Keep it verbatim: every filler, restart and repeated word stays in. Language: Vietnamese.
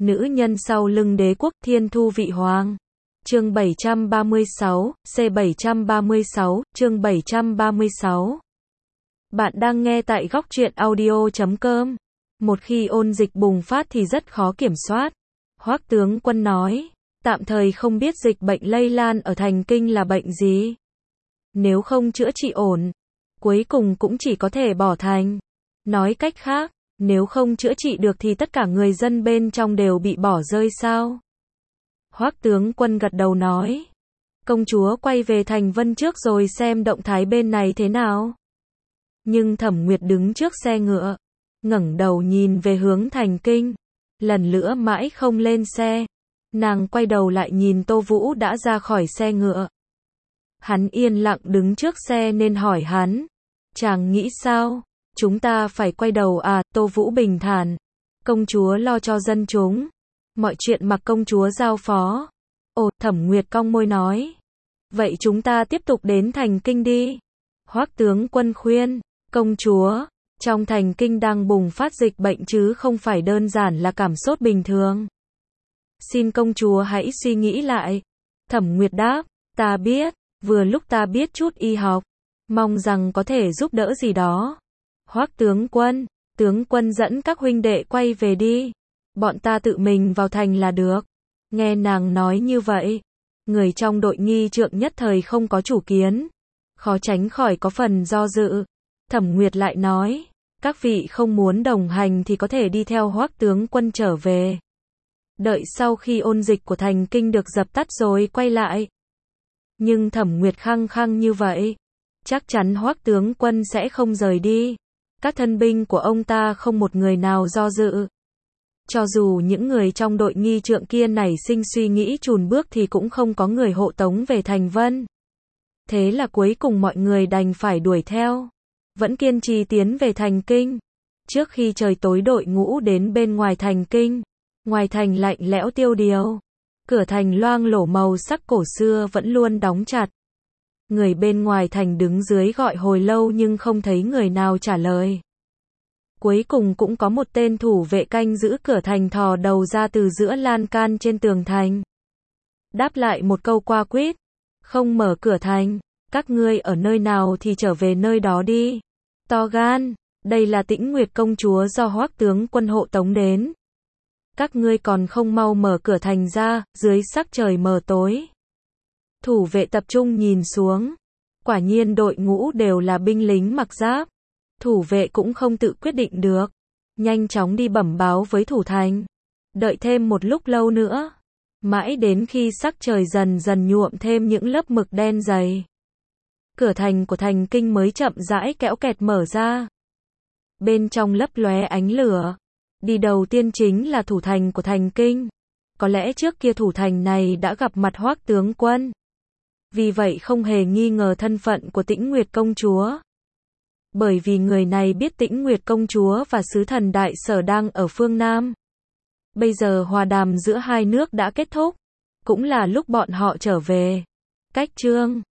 Nữ nhân sau lưng đế quốc Thiên Thu Vị Hoàng. Chương bảy trăm ba mươi sáu, C bảy trăm ba mươi sáu, chương bảy trăm ba mươi sáu. Bạn đang nghe tại góc truyện audio chấm com. Một khi ôn dịch bùng phát thì rất khó kiểm soát. Hoắc tướng quân nói, tạm thời không biết dịch bệnh lây lan ở thành kinh là bệnh gì. Nếu không chữa trị ổn, cuối cùng cũng chỉ có thể bỏ thành. Nói cách khác, nếu không chữa trị được thì tất cả người dân bên trong đều bị bỏ rơi sao? Hoắc tướng quân gật đầu nói, công chúa quay về thành Vân trước rồi xem động thái bên này thế nào. Nhưng Thẩm Nguyệt đứng trước xe ngựa, ngẩng đầu nhìn về hướng thành kinh, lần nữa mãi không lên xe. Nàng quay đầu lại nhìn Tô Vũ đã ra khỏi xe ngựa. Hắn yên lặng đứng trước xe nên hỏi hắn, chàng nghĩ sao? Chúng ta phải quay đầu à? Tô Vũ bình thản, công chúa lo cho dân chúng, mọi chuyện mặc công chúa giao phó. Ồ, Thẩm Nguyệt cong môi nói, vậy chúng ta tiếp tục đến thành kinh đi. Hoắc tướng quân khuyên, công chúa, trong thành kinh đang bùng phát dịch bệnh chứ không phải đơn giản là cảm sốt bình thường. Xin công chúa hãy suy nghĩ lại. Thẩm Nguyệt đáp, ta biết, vừa lúc ta biết chút y học, mong rằng có thể giúp đỡ gì đó. Hoắc tướng quân, tướng quân dẫn các huynh đệ quay về đi, bọn ta tự mình vào thành là được. Nghe nàng nói như vậy, người trong đội nghi trượng nhất thời không có chủ kiến, khó tránh khỏi có phần do dự. Thẩm Nguyệt lại nói, các vị không muốn đồng hành thì có thể đi theo Hoắc tướng quân trở về. Đợi sau khi ôn dịch của thành kinh được dập tắt rồi quay lại. Nhưng Thẩm Nguyệt khăng khăng như vậy, chắc chắn Hoắc tướng quân sẽ không rời đi. Các thân binh của ông ta không một người nào do dự. Cho dù những người trong đội nghi trượng kia nảy sinh suy nghĩ chùn bước thì cũng không có người hộ tống về thành Vân. Thế là cuối cùng mọi người đành phải đuổi theo, vẫn kiên trì tiến về thành kinh. Trước khi trời tối đội ngũ đến bên ngoài thành kinh, ngoài thành lạnh lẽo tiêu điều, cửa thành loang lổ màu sắc cổ xưa vẫn luôn đóng chặt. Người bên ngoài thành đứng dưới gọi hồi lâu nhưng không thấy người nào trả lời. Cuối cùng cũng có một tên thủ vệ canh giữ cửa thành thò đầu ra từ giữa lan can trên tường thành. Đáp lại một câu qua quýt, không mở cửa thành, các ngươi ở nơi nào thì trở về nơi đó đi. To gan, đây là Tĩnh Nguyệt công chúa do Hoắc tướng quân hộ tống đến. Các ngươi còn không mau mở cửa thành ra, dưới sắc trời mờ tối. Thủ vệ tập trung nhìn xuống, quả nhiên đội ngũ đều là binh lính mặc giáp. Thủ vệ cũng không tự quyết định được, nhanh chóng đi bẩm báo với thủ thành. Đợi thêm một lúc lâu nữa, mãi đến khi sắc trời dần dần nhuộm thêm những lớp mực đen dày, cửa thành của thành kinh mới chậm rãi kéo kẹt mở ra. Bên trong lấp lóe ánh lửa, đi đầu tiên chính là thủ thành của thành kinh. Có lẽ trước kia thủ thành này đã gặp mặt Hoắc tướng quân, vì vậy không hề nghi ngờ thân phận của Tĩnh Nguyệt công chúa. Bởi vì người này biết Tĩnh Nguyệt công chúa và sứ thần đại sở đang ở phương Nam. Bây giờ hòa đàm giữa hai nước đã kết thúc, cũng là lúc bọn họ trở về. Cách chương